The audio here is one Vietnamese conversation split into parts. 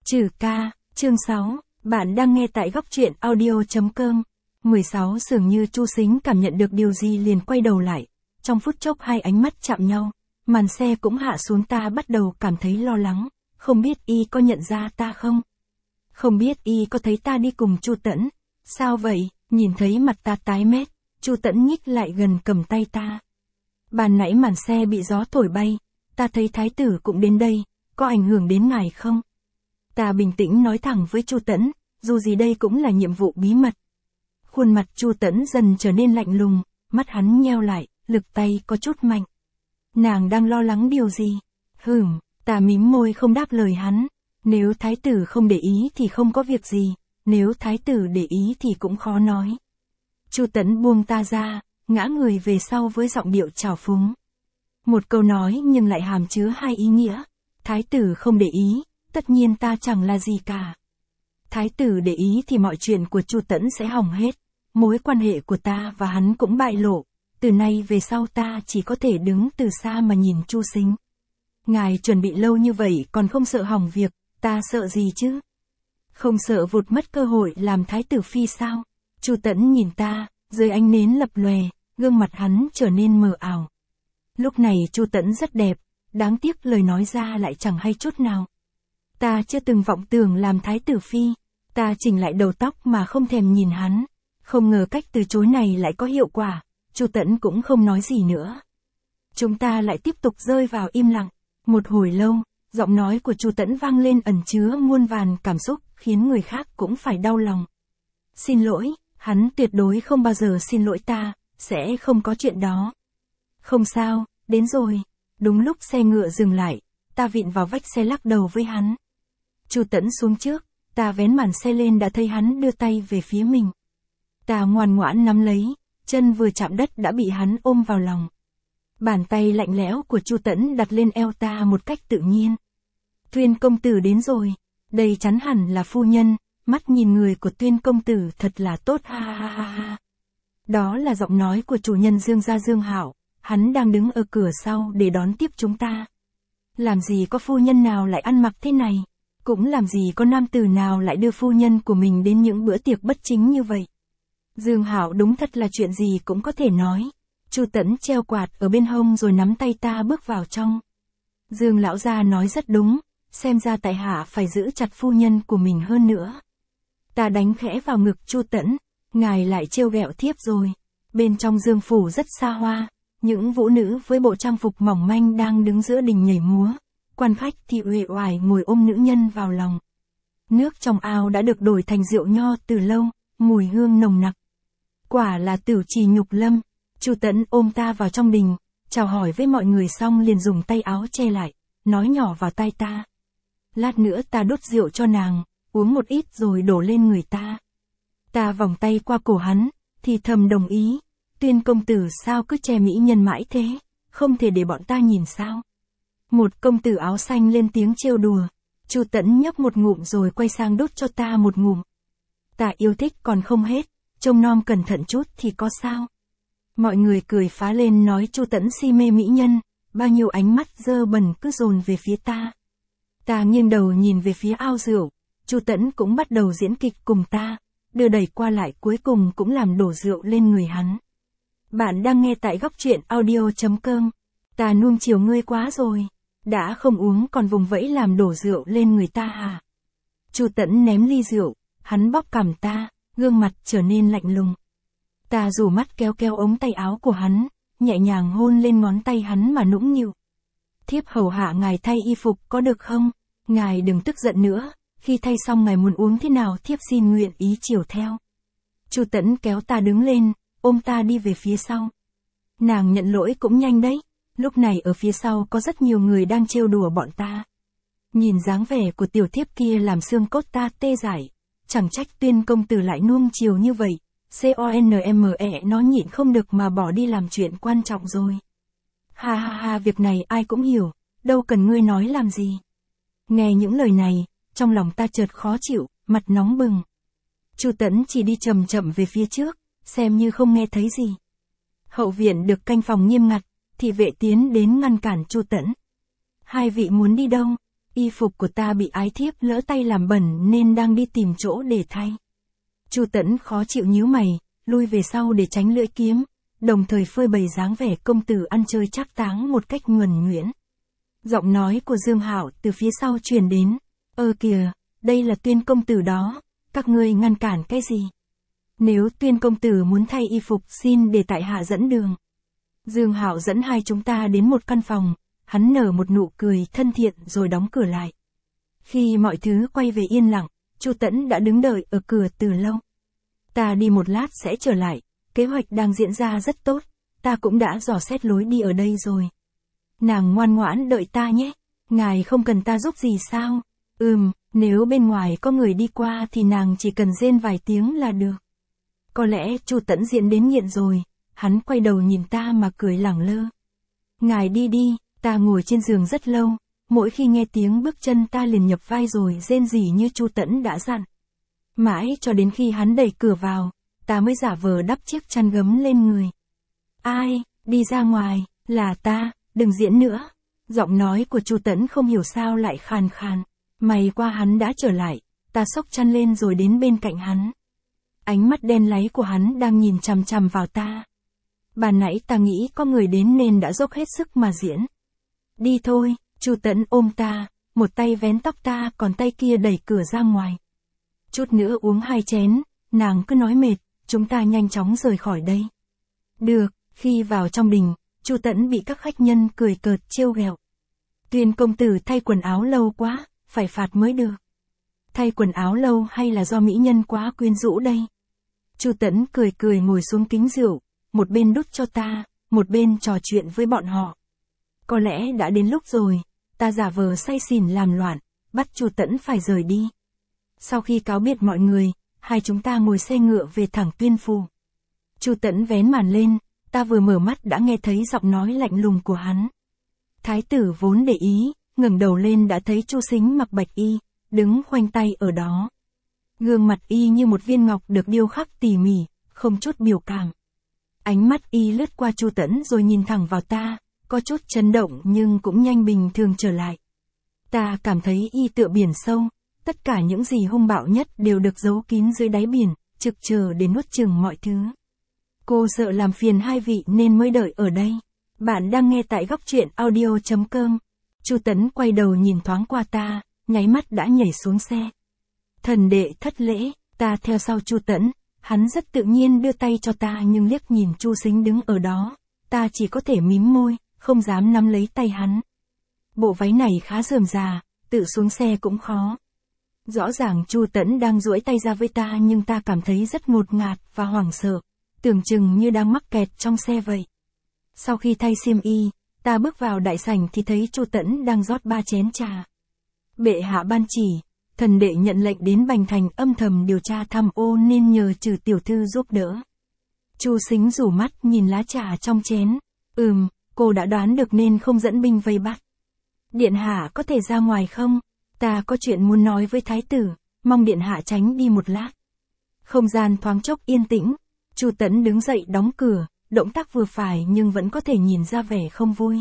Trừ ca, chương 6, bạn đang nghe tại góc truyện audio.com. 16 dường như Chu Sính cảm nhận được điều gì liền quay đầu lại. Trong phút chốc hai ánh mắt chạm nhau, màn xe cũng hạ xuống, ta bắt đầu cảm thấy lo lắng, không biết y có nhận ra ta không? Không biết y có thấy ta đi cùng Chu Tẫn. Sao vậy? Nhìn thấy mặt ta tái mét, Chu Tẫn nhích lại gần cầm tay ta. Ban nãy màn xe bị gió thổi bay, ta thấy thái tử cũng đến đây, có ảnh hưởng đến ngài không? Ta bình tĩnh nói thẳng với Chu Tẫn, dù gì đây cũng là nhiệm vụ bí mật. Khuôn mặt Chu Tẫn dần trở nên lạnh lùng, mắt hắn nheo lại, lực tay có chút mạnh. Nàng đang lo lắng điều gì? Ta mím môi không đáp lời hắn. Nếu thái tử không để ý thì không có việc gì, nếu thái tử để ý thì cũng khó nói. Chu Tẫn buông ta ra, ngã người về sau với giọng điệu trào phúng. Một câu nói nhưng lại hàm chứa hai ý nghĩa. Thái tử không để ý, tất nhiên ta chẳng là gì cả. Thái tử để ý thì mọi chuyện của Chu Tẫn sẽ hỏng hết. Mối quan hệ của ta và hắn cũng bại lộ. Từ nay về sau ta chỉ có thể đứng từ xa mà nhìn Chu Sính. Ngài chuẩn bị lâu như vậy còn không sợ hỏng việc, ta sợ gì chứ? Không sợ vụt mất cơ hội làm thái tử phi sao? Chu Tẫn nhìn ta, dưới ánh nến lập lòe, gương mặt hắn trở nên mờ ảo. Lúc này Chu Tẫn rất đẹp, đáng tiếc lời nói ra lại chẳng hay chút nào. Ta chưa từng vọng tưởng làm thái tử phi, ta chỉnh lại đầu tóc mà không thèm nhìn hắn. Không ngờ cách từ chối này lại có hiệu quả, Chu Tẫn cũng không nói gì nữa. Chúng ta lại tiếp tục rơi vào im lặng. Một hồi lâu, giọng nói của Chu Tẫn vang lên ẩn chứa muôn vàn cảm xúc, khiến người khác cũng phải đau lòng. Xin lỗi, hắn tuyệt đối không bao giờ xin lỗi ta, sẽ không có chuyện đó. Không sao, đến rồi. Đúng lúc xe ngựa dừng lại, ta vịn vào vách xe lắc đầu với hắn. Chu Tẫn xuống trước, ta vén màn xe lên đã thấy hắn đưa tay về phía mình. Ta ngoan ngoãn nắm lấy, chân vừa chạm đất đã bị hắn ôm vào lòng. Bàn tay lạnh lẽo của Chu Tẫn đặt lên eo ta một cách tự nhiên. Tuyên công tử đến rồi, đây chắn hẳn là phu nhân, mắt nhìn người của Tuyên công tử thật là tốt ha ha ha ha. Đó là giọng nói của chủ nhân Dương gia Dương Hạo, hắn đang đứng ở cửa sau để đón tiếp chúng ta. Làm gì có phu nhân nào lại ăn mặc thế này, cũng làm gì có nam tử nào lại đưa phu nhân của mình đến những bữa tiệc bất chính như vậy. Dương Hạo đúng thật là chuyện gì cũng có thể nói. Chu Tẫn treo quạt ở bên hông rồi nắm tay ta bước vào trong. Dương lão gia nói rất đúng, xem ra tại hạ phải giữ chặt phu nhân của mình hơn nữa. Ta đánh khẽ vào ngực Chu Tẫn, ngài lại trêu ghẹo thiếp rồi. Bên trong Dương phủ rất xa hoa, những vũ nữ với bộ trang phục mỏng manh đang đứng giữa đình nhảy múa, quan khách thì uể oải ngồi ôm nữ nhân vào lòng. Nước trong ao đã được đổi thành rượu nho từ lâu, mùi hương nồng nặc. Quả là tửu trì nhục lâm. Chu Tẫn ôm ta vào trong đình, chào hỏi với mọi người xong liền dùng tay áo che lại, nói nhỏ vào tai ta. Lát nữa ta đốt rượu cho nàng, uống một ít rồi đổ lên người ta. Ta vòng tay qua cổ hắn, thì thầm đồng ý. Tuyên công tử sao cứ che mỹ nhân mãi thế, không thể để bọn ta nhìn sao? Một công tử áo xanh lên tiếng trêu đùa. Chu Tẫn nhấp một ngụm rồi quay sang đốt cho ta một ngụm. Ta yêu thích còn không hết, trông nom cẩn thận chút thì có sao? Mọi người cười phá lên nói Chu Tẫn si mê mỹ nhân, bao nhiêu ánh mắt dơ bẩn cứ dồn về phía ta. Ta nghiêng đầu nhìn về phía ao rượu, Chu Tẫn cũng bắt đầu diễn kịch cùng ta, đưa đẩy qua lại cuối cùng cũng làm đổ rượu lên người hắn. Bạn đang nghe tại góc truyện audio.com. Ta nuông chiều ngươi quá rồi, đã không uống còn vùng vẫy làm đổ rượu lên người ta hả? Chu Tẫn ném ly rượu, hắn bóp cằm ta, gương mặt trở nên lạnh lùng. Ta rủ mắt kéo kéo ống tay áo của hắn, nhẹ nhàng hôn lên ngón tay hắn mà nũng nịu. Thiếp hầu hạ ngài thay y phục có được không? Ngài đừng tức giận nữa, khi thay xong ngài muốn uống thế nào thiếp xin nguyện ý chiều theo. Chu Tẫn kéo ta đứng lên, ôm ta đi về phía sau. Nàng nhận lỗi cũng nhanh đấy, lúc này ở phía sau có rất nhiều người đang trêu đùa bọn ta. Nhìn dáng vẻ của tiểu thiếp kia làm xương cốt ta tê dại, chẳng trách Tuyên công tử lại nuông chiều như vậy. CONME nó nhịn không được mà bỏ đi làm chuyện quan trọng rồi. Ha ha ha, việc này ai cũng hiểu, đâu cần ngươi nói làm gì. Nghe những lời này, trong lòng ta chợt khó chịu, mặt nóng bừng. Chu Tẫn chỉ đi chậm chậm về phía trước, xem như không nghe thấy gì. Hậu viện được canh phòng nghiêm ngặt, thị vệ tiến đến ngăn cản Chu Tẫn. Hai vị muốn đi đâu? Y phục của ta bị ái thiếp lỡ tay làm bẩn nên đang đi tìm chỗ để thay. Chu Tẫn khó chịu nhíu mày, lui về sau để tránh lưỡi kiếm, đồng thời phơi bày dáng vẻ công tử ăn chơi trác táng một cách nhuần nhuyễn. Giọng nói của Dương Hạo từ phía sau truyền đến, kìa, đây là Tuyên công tử đó, các ngươi ngăn cản cái gì? Nếu Tuyên công tử muốn thay y phục xin để tại hạ dẫn đường. Dương Hạo dẫn hai chúng ta đến một căn phòng, hắn nở một nụ cười thân thiện rồi đóng cửa lại. Khi mọi thứ quay về yên lặng, Chu Tẫn đã đứng đợi ở cửa từ lâu. Ta đi một lát sẽ trở lại, kế hoạch đang diễn ra rất tốt, ta cũng đã dò xét lối đi ở đây rồi. Nàng ngoan ngoãn đợi ta nhé, ngài không cần ta giúp gì sao? Nếu bên ngoài có người đi qua thì nàng chỉ cần rên vài tiếng là được. Có lẽ Chu Tẫn diễn đến nghiện rồi, hắn quay đầu nhìn ta mà cười lẳng lơ. Ngài đi đi, ta ngồi trên giường rất lâu, mỗi khi nghe tiếng bước chân ta liền nhập vai rồi rên rỉ như Chu Tẫn đã dặn. Mãi cho đến khi hắn đẩy cửa vào, ta mới giả vờ đắp chiếc chăn gấm lên người. Ai, đi ra ngoài, là ta, đừng diễn nữa. Giọng nói của Chu Tẫn không hiểu sao lại khàn khàn. May qua hắn đã trở lại, ta xốc chăn lên rồi đến bên cạnh hắn. Ánh mắt đen láy của hắn đang nhìn chằm chằm vào ta. Ban nãy ta nghĩ có người đến nên đã dốc hết sức mà diễn. Đi thôi, Chu Tẫn ôm ta, một tay vén tóc ta còn tay kia đẩy cửa ra ngoài. Chút nữa uống 2 chén, nàng cứ nói mệt, chúng ta nhanh chóng rời khỏi đây. Được, khi vào trong đình, Chu Tẫn bị các khách nhân cười cợt trêu ghẹo. Tuyên công tử thay quần áo lâu quá, phải phạt mới được. Thay quần áo lâu hay là do mỹ nhân quá quyến rũ đây? Chu Tẫn cười cười ngồi xuống kính rượu, một bên đút cho ta, một bên trò chuyện với bọn họ. Có lẽ đã đến lúc rồi, ta giả vờ say xỉn làm loạn, bắt Chu Tẫn phải rời đi. Sau khi cáo biệt mọi người, hai chúng ta ngồi xe ngựa về thẳng Tuyên phủ. Chu Tẫn vén màn lên, ta vừa mở mắt đã nghe thấy giọng nói lạnh lùng của hắn. Thái tử vốn để ý, ngẩng đầu lên đã thấy Chu Sính mặc bạch y, đứng khoanh tay ở đó. Gương mặt y như một viên ngọc được điêu khắc tỉ mỉ, không chút biểu cảm. Ánh mắt y lướt qua Chu Tẫn rồi nhìn thẳng vào ta, có chút chấn động nhưng cũng nhanh bình thường trở lại. Ta cảm thấy y tựa biển sâu, tất cả những gì hung bạo nhất đều được giấu kín dưới đáy biển, trực chờ để nuốt chửng mọi thứ. Cô sợ làm phiền hai vị nên mới đợi ở đây. Bạn đang nghe tại góc truyện audio.com. Chu Tẫn quay đầu nhìn thoáng qua ta, nháy mắt đã nhảy xuống xe. Thần đệ thất lễ, ta theo sau Chu Tẫn, hắn rất tự nhiên đưa tay cho ta nhưng liếc nhìn Chu Sính đứng ở đó, ta chỉ có thể mím môi, không dám nắm lấy tay hắn. Bộ váy này khá rườm rà, tự xuống xe cũng khó. Rõ ràng Chu Tẫn đang duỗi tay ra với ta nhưng ta cảm thấy rất ngột ngạt và hoảng sợ, tưởng chừng như đang mắc kẹt trong xe vậy. Sau khi thay xiêm y, ta bước vào đại sảnh thì thấy Chu Tẫn đang rót 3 chén trà. Bệ hạ ban chỉ, thần đệ nhận lệnh đến Bành Thành âm thầm điều tra tham ô nên nhờ Trừ tiểu thư giúp đỡ. Chu Sính rủ mắt nhìn lá trà trong chén. Cô đã đoán được nên không dẫn binh vây bắt. Điện hạ có thể ra ngoài không? Ta có chuyện muốn nói với thái tử, mong điện hạ tránh đi một lát. Không gian thoáng chốc yên tĩnh, Chu Tẫn đứng dậy đóng cửa, động tác vừa phải nhưng vẫn có thể nhìn ra vẻ không vui.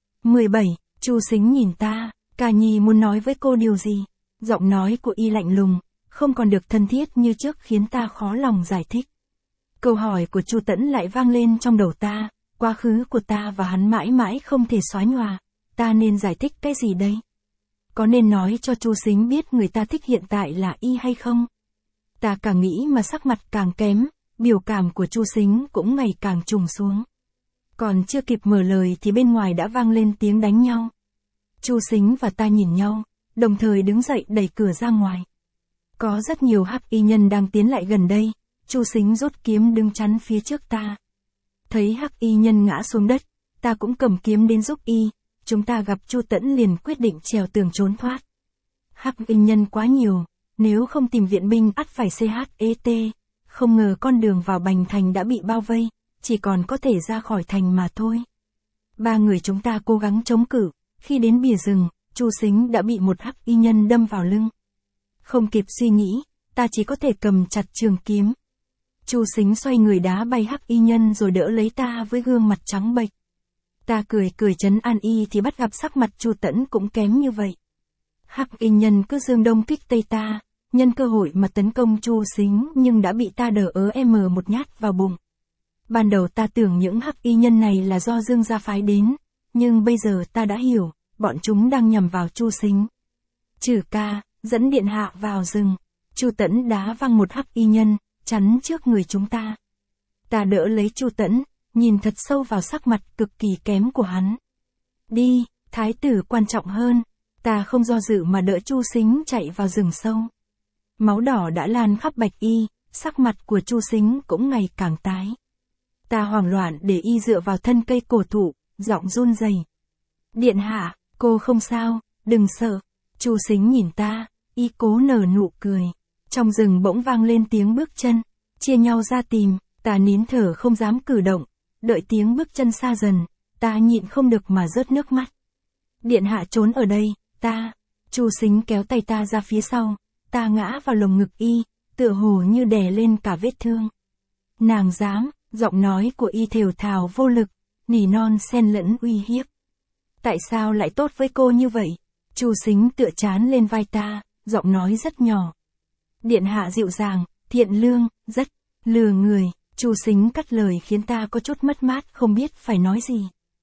17. Chu Sính nhìn ta, Ca Nhi muốn nói với cô điều gì? Giọng nói của y lạnh lùng, không còn được thân thiết như trước khiến ta khó lòng giải thích. Câu hỏi của Chu Tẫn lại vang lên trong đầu ta, quá khứ của ta và hắn mãi mãi không thể xóa nhòa, ta nên giải thích cái gì đây? Có nên nói cho Chu Sính biết người ta thích hiện tại là y hay không? Ta càng nghĩ mà sắc mặt càng kém, biểu cảm của Chu Sính cũng ngày càng trùng xuống. Còn chưa kịp mở lời thì bên ngoài đã vang lên tiếng đánh nhau. Chu Sính và ta nhìn nhau, đồng thời đứng dậy đẩy cửa ra ngoài. Có rất nhiều hắc y nhân đang tiến lại gần đây, Chu Sính rút kiếm đứng chắn phía trước ta. Thấy hắc y nhân ngã xuống đất, ta cũng cầm kiếm đến giúp y, chúng ta gặp Chu Tẫn liền quyết định trèo tường trốn thoát. Hắc y nhân quá nhiều, nếu không tìm viện binh ắt phải CHET, không ngờ con đường vào Bành Thành đã bị bao vây, chỉ còn có thể ra khỏi thành mà thôi. 3 người chúng ta cố gắng chống cự, khi đến bìa rừng, Chu Sính đã bị một hắc y nhân đâm vào lưng. Không kịp suy nghĩ, ta chỉ có thể cầm chặt trường kiếm. Chu Sính xoay người đá bay hắc y nhân rồi đỡ lấy ta với gương mặt trắng bệch. Ta cười trấn an y thì bắt gặp sắc mặt Chu Tẫn cũng kém như vậy. Hắc Y nhân cứ dương đông kích tây ta, nhân cơ hội mà tấn công Chu Sính nhưng đã bị ta đờ một nhát vào bụng. Ban đầu ta tưởng những Hắc Y nhân này là do Dương gia phái đến, nhưng bây giờ ta đã hiểu, bọn chúng đang nhằm vào Chu Sính. Trừ ca, dẫn điện hạ vào rừng. Chu Tẫn đá văng một Hắc Y nhân, chắn trước người chúng ta. Ta đỡ lấy Chu Tẫn, nhìn thật sâu vào sắc mặt cực kỳ kém của hắn. Đi, thái tử quan trọng hơn. Ta không do dự mà đỡ Chu Sính chạy vào rừng sâu. Máu đỏ đã lan khắp bạch y, sắc mặt của Chu Sính cũng ngày càng tái. Ta hoảng loạn để y dựa vào thân cây cổ thụ, giọng run rẩy. Điện hạ, cô không sao, đừng sợ. Chu Sính nhìn ta, y cố nở nụ cười. Trong rừng bỗng vang lên tiếng bước chân, chia nhau ra tìm, ta nín thở không dám cử động, đợi tiếng bước chân xa dần, ta nhịn không được mà rớt nước mắt. Điện hạ trốn ở đây, ta. Chu Sính kéo tay ta ra phía sau, ta ngã vào lồng ngực y, tựa hồ như đè lên cả vết thương. Nàng dám, giọng nói của y thều thào vô lực, nỉ non xen lẫn uy hiếp. Tại sao lại tốt với cô như vậy? Chu Sính tựa trán lên vai ta, giọng nói rất nhỏ. Điện hạ dịu dàng, thiện lương, rất lừa người. Chu Sính cắt lời khiến ta có chút mất mát không biết phải nói gì.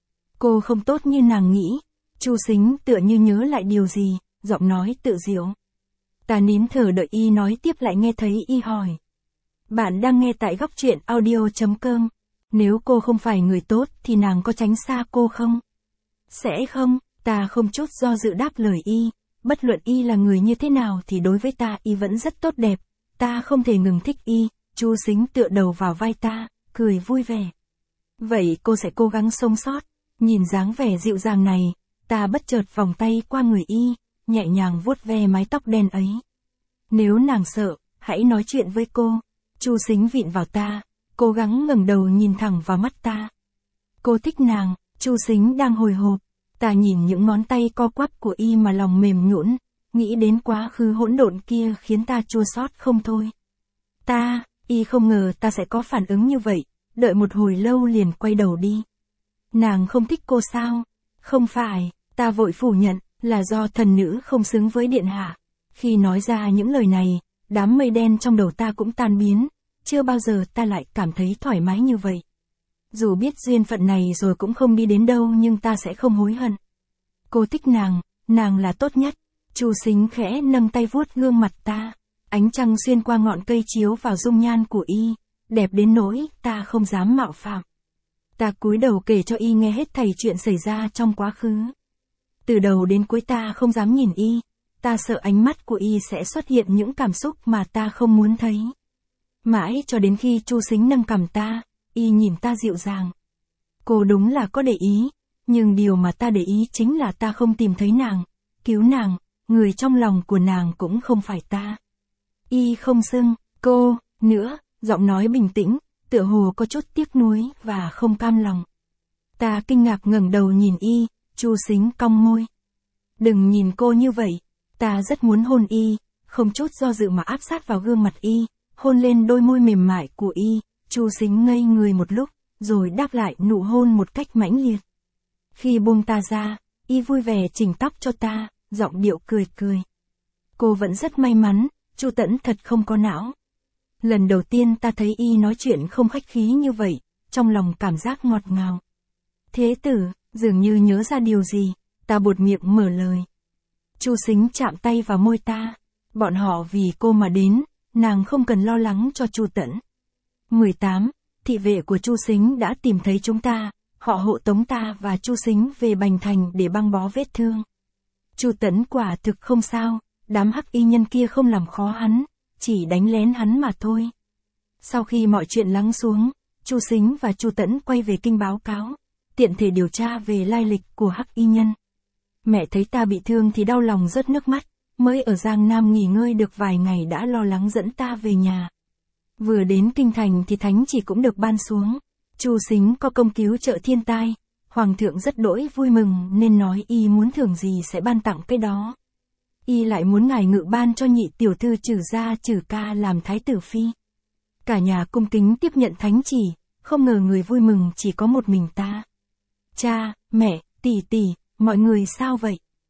Cô không tốt như nàng nghĩ. Chu Sính tựa như nhớ lại điều gì, giọng nói tự diệu. Ta nín thở đợi y nói tiếp lại nghe thấy y hỏi. Bạn đang nghe tại góc truyện audio.com. Nếu cô không phải người tốt thì nàng có tránh xa cô không? Sẽ không, ta không chút do dự đáp lời y. Bất luận y là người như thế nào thì đối với ta y vẫn rất tốt đẹp. Ta không thể ngừng thích y. Chu Sính tựa đầu vào vai ta, cười vui vẻ. Vậy cô sẽ cố gắng sống sót. Nhìn dáng vẻ dịu dàng này, ta bất chợt vòng tay qua người y, nhẹ nhàng vuốt ve mái tóc đen ấy. Nếu nàng sợ, hãy nói chuyện với cô. Chu Sính vịn vào ta, cố gắng ngẩng đầu nhìn thẳng vào mắt ta. Cô thích nàng. Chu Sính đang hồi hộp. Ta nhìn những ngón tay co quắp của y mà lòng mềm nhũn, nghĩ đến quá khứ hỗn độn kia khiến ta chua xót không thôi. Y không ngờ ta sẽ có phản ứng như vậy, đợi một hồi lâu liền quay đầu đi. Nàng không thích cô sao? Không phải, ta vội phủ nhận, là do thần nữ không xứng với điện hạ. Khi nói ra những lời này, đám mây đen trong đầu ta cũng tan biến, chưa bao giờ ta lại cảm thấy thoải mái như vậy. Dù biết duyên phận này rồi cũng không đi đến đâu nhưng ta sẽ không hối hận. Cô thích nàng là tốt nhất. Chu Sính khẽ nâng tay vuốt gương mặt ta. Ánh trăng xuyên qua ngọn cây chiếu vào dung nhan của y, đẹp đến nỗi ta không dám mạo phạm. Ta cúi đầu kể cho y nghe hết thảy chuyện xảy ra trong quá khứ. Từ đầu đến cuối ta không dám nhìn y, ta sợ ánh mắt của y sẽ xuất hiện những cảm xúc mà ta không muốn thấy. Mãi cho đến khi Chu Sính nâng cằm ta, y nhìn ta dịu dàng. Cô đúng là có để ý, nhưng điều mà ta để ý chính là ta không tìm thấy nàng, cứu nàng, người trong lòng của nàng cũng không phải ta. Y không xưng cô nữa, giọng nói bình tĩnh, tựa hồ có chút tiếc nuối và không cam lòng. Ta kinh ngạc ngẩng đầu nhìn y, Chu Sính cong môi. Đừng nhìn cô như vậy, ta rất muốn hôn y, không chút do dự mà áp sát vào gương mặt y, hôn lên đôi môi mềm mại của y. Chu Sính ngây người một lúc, rồi đáp lại nụ hôn một cách mãnh liệt. Khi buông ta ra, y vui vẻ chỉnh tóc cho ta, giọng điệu cười cười. Cô vẫn rất may mắn, Chu Tẫn thật không có não. Lần đầu tiên ta thấy y nói chuyện không khách khí như vậy, trong lòng cảm giác ngọt ngào. Thế tử, dường như nhớ ra điều gì, ta buột miệng mở lời. Chu Sính chạm tay vào môi ta. Bọn họ vì cô mà đến, nàng không cần lo lắng cho Chu Tẫn. 18. Thị vệ của Chu Sính đã tìm thấy chúng ta, họ hộ tống ta và Chu Sính về Bành Thành để băng bó vết thương. Chu Tẫn quả thực không sao, đám hắc y nhân kia không làm khó hắn, chỉ đánh lén hắn mà thôi. Sau khi mọi chuyện lắng xuống, Chu Sính và Chu Tẫn quay về kinh báo cáo, tiện thể điều tra về lai lịch của hắc y nhân. Mẹ thấy ta bị thương thì đau lòng rớt nước mắt, mới ở Giang Nam nghỉ ngơi được vài ngày đã lo lắng dẫn ta về nhà. Vừa đến kinh thành thì thánh chỉ cũng được ban xuống. Chu Sính có công cứu trợ thiên tai, hoàng thượng rất đỗi vui mừng nên nói y muốn thưởng gì sẽ ban tặng cái đó. Y lại muốn ngài ngự ban cho nhị tiểu thư Trử gia Trử ca làm thái tử phi. Cả nhà cung kính tiếp nhận thánh chỉ, không ngờ người vui mừng chỉ có một mình ta. Cha, mẹ, tỷ tỷ, mọi người sao vậy?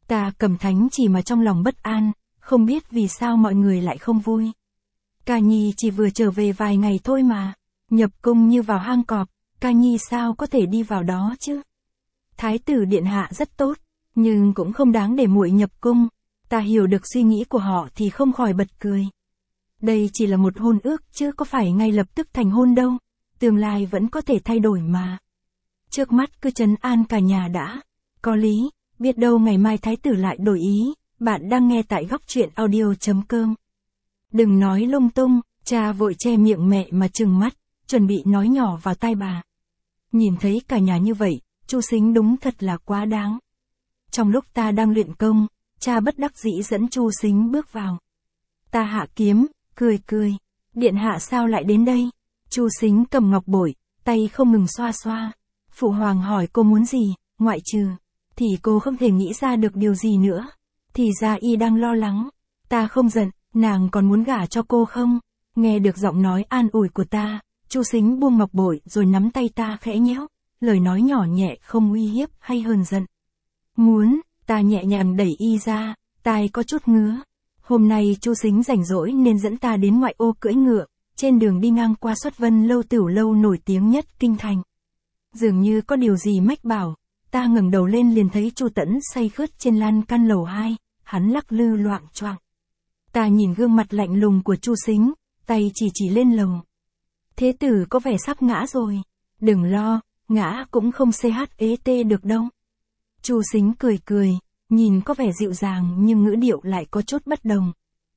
Ta cầm thánh chỉ mà trong lòng bất an, không biết vì sao mọi người lại không vui. Ca Nhi chỉ vừa trở về vài ngày thôi mà, nhập cung như vào hang cọp, Ca Nhi sao có thể đi vào đó chứ? Thái tử điện hạ rất tốt, nhưng cũng không đáng để muội nhập cung. Ta hiểu được suy nghĩ của họ thì không khỏi bật cười. Đây chỉ là một hôn ước chứ có phải ngay lập tức thành hôn đâu, tương lai vẫn có thể thay đổi mà. Trước mắt cứ trấn an cả nhà đã, có lý, biết đâu ngày mai thái tử lại đổi ý. Bạn đang nghe tại góc truyện audio.com. Đừng nói lung tung, cha vội che miệng mẹ mà trừng mắt, chuẩn bị nói nhỏ vào tai bà. Nhìn thấy cả nhà như vậy, Chu Sính đúng thật là quá đáng. Trong lúc ta đang luyện công, cha bất đắc dĩ dẫn Chu Sính bước vào. Ta hạ kiếm, cười, điện hạ sao lại đến đây? Chu Sính cầm ngọc bội, tay không ngừng xoa xoa. Phụ hoàng hỏi cô muốn gì, ngoại trừ, thì cô không thể nghĩ ra được điều gì nữa. Thì ra y đang lo lắng. Ta không giận, nàng còn muốn gả cho cô không? Nghe được giọng nói an ủi của ta, Chu Sính buông ngọc bội rồi nắm tay ta khẽ nhéo, lời nói nhỏ nhẹ không uy hiếp hay hờn giận. Muốn, ta nhẹ nhàng đẩy y ra, tai có chút ngứa. Hôm nay Chu Sính rảnh rỗi nên dẫn ta đến ngoại ô cưỡi ngựa, trên đường đi ngang qua Xuất Vân Lâu Tửu Lâu nổi tiếng nhất kinh thành. Dường như có điều gì mách bảo, ta ngẩng đầu lên liền thấy Chu Tẫn say khướt trên lan can lầu 2, hắn lắc lư loạng choạng. Ta nhìn gương mặt lạnh lùng của Chu Sính, tay chỉ lên lầu. Thế tử có vẻ sắp ngã rồi. Đừng lo, ngã cũng không CHET được đâu. Chu Sính cười, nhìn có vẻ dịu dàng nhưng ngữ điệu lại có chút bất đồng.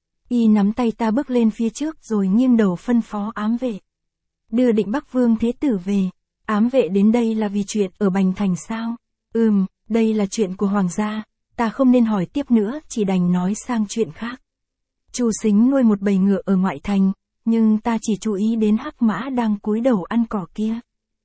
Y nắm tay ta bước lên phía trước rồi nghiêng đầu phân phó ám vệ. Đưa Định Bắc Vương thế tử về. Ám vệ đến đây là vì chuyện ở Bành Thành sao? Đây là chuyện của hoàng gia. Ta không nên hỏi tiếp nữa, chỉ đành nói sang chuyện khác. Chu Sính nuôi một bầy ngựa ở ngoại thành, nhưng ta chỉ chú ý đến Hắc Mã đang cúi đầu ăn cỏ kia.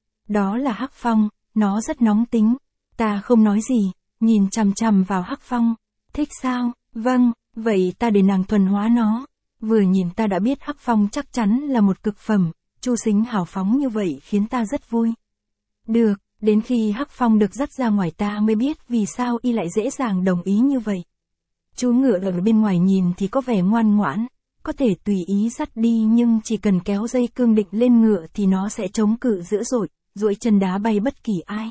Đó là Hắc Phong, nó rất nóng tính. Ta không nói gì, nhìn chằm chằm vào Hắc Phong. Thích sao? Vâng, vậy ta để nàng thuần hóa nó. Vừa nhìn ta đã biết Hắc Phong chắc chắn là một cực phẩm. Chu Sính hào phóng như vậy khiến ta rất vui. Được, đến khi Hắc Phong được dắt ra ngoài ta mới biết vì sao y lại dễ dàng đồng ý như vậy. Chú ngựa ở bên ngoài nhìn thì có vẻ ngoan ngoãn, có thể tùy ý dắt đi nhưng chỉ cần kéo dây cương định lên ngựa thì nó sẽ chống cự dữ dội, duỗi chân đá bay bất kỳ ai.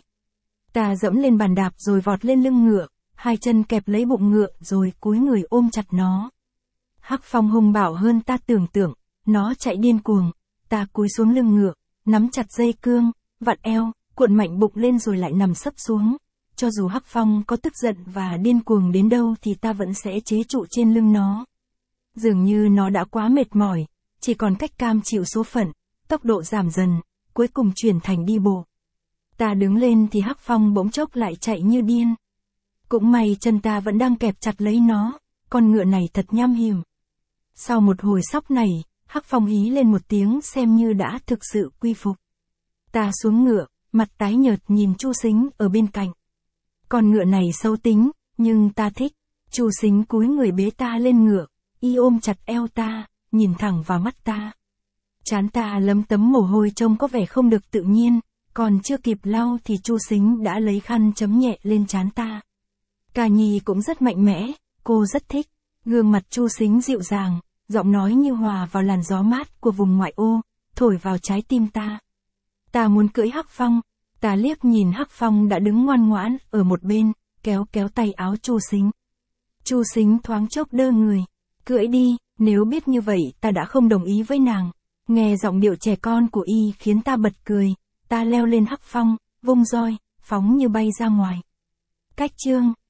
Ta dẫm lên bàn đạp rồi vọt lên lưng ngựa, hai chân kẹp lấy bụng ngựa rồi cúi người ôm chặt nó. Hắc Phong hung bạo hơn ta tưởng tượng, nó chạy điên cuồng, ta cúi xuống lưng ngựa, nắm chặt dây cương, vặn eo, cuộn mạnh bụng lên rồi lại nằm sấp xuống. Cho dù Hắc Phong có tức giận và điên cuồng đến đâu thì ta vẫn sẽ chế trụ trên lưng nó. Dường như nó đã quá mệt mỏi, chỉ còn cách cam chịu số phận, tốc độ giảm dần, cuối cùng chuyển thành đi bộ. Ta đứng lên thì Hắc Phong bỗng chốc lại chạy như điên. Cũng may chân ta vẫn đang kẹp chặt lấy nó, con ngựa này thật nham hiểm. Sau một hồi sóc này, Hắc Phong hí lên một tiếng xem như đã thực sự quy phục. Ta xuống ngựa, mặt tái nhợt nhìn Chu Sính ở bên cạnh. Con ngựa này xấu tính, nhưng ta thích. Chu Sính cúi người bế ta lên ngựa, y ôm chặt eo ta, nhìn thẳng vào mắt ta. Trán ta lấm tấm mồ hôi trông có vẻ không được tự nhiên, còn chưa kịp lau thì Chu Sính đã lấy khăn chấm nhẹ lên trán ta. Ca Nhi cũng rất mạnh mẽ, cô rất thích. Gương mặt Chu Sính dịu dàng, giọng nói như hòa vào làn gió mát của vùng ngoại ô, thổi vào trái tim ta. Ta muốn cưỡi Hắc Phong. Ta liếc nhìn Hắc Phong đã đứng ngoan ngoãn ở một bên, kéo tay áo Chu Sính. Chu Sính thoáng chốc đơ người. Cưỡi đi, nếu biết như vậy ta đã không đồng ý với nàng. Nghe giọng điệu trẻ con của y khiến ta bật cười. Ta leo lên Hắc Phong, vung roi, phóng như bay ra ngoài. Cách chương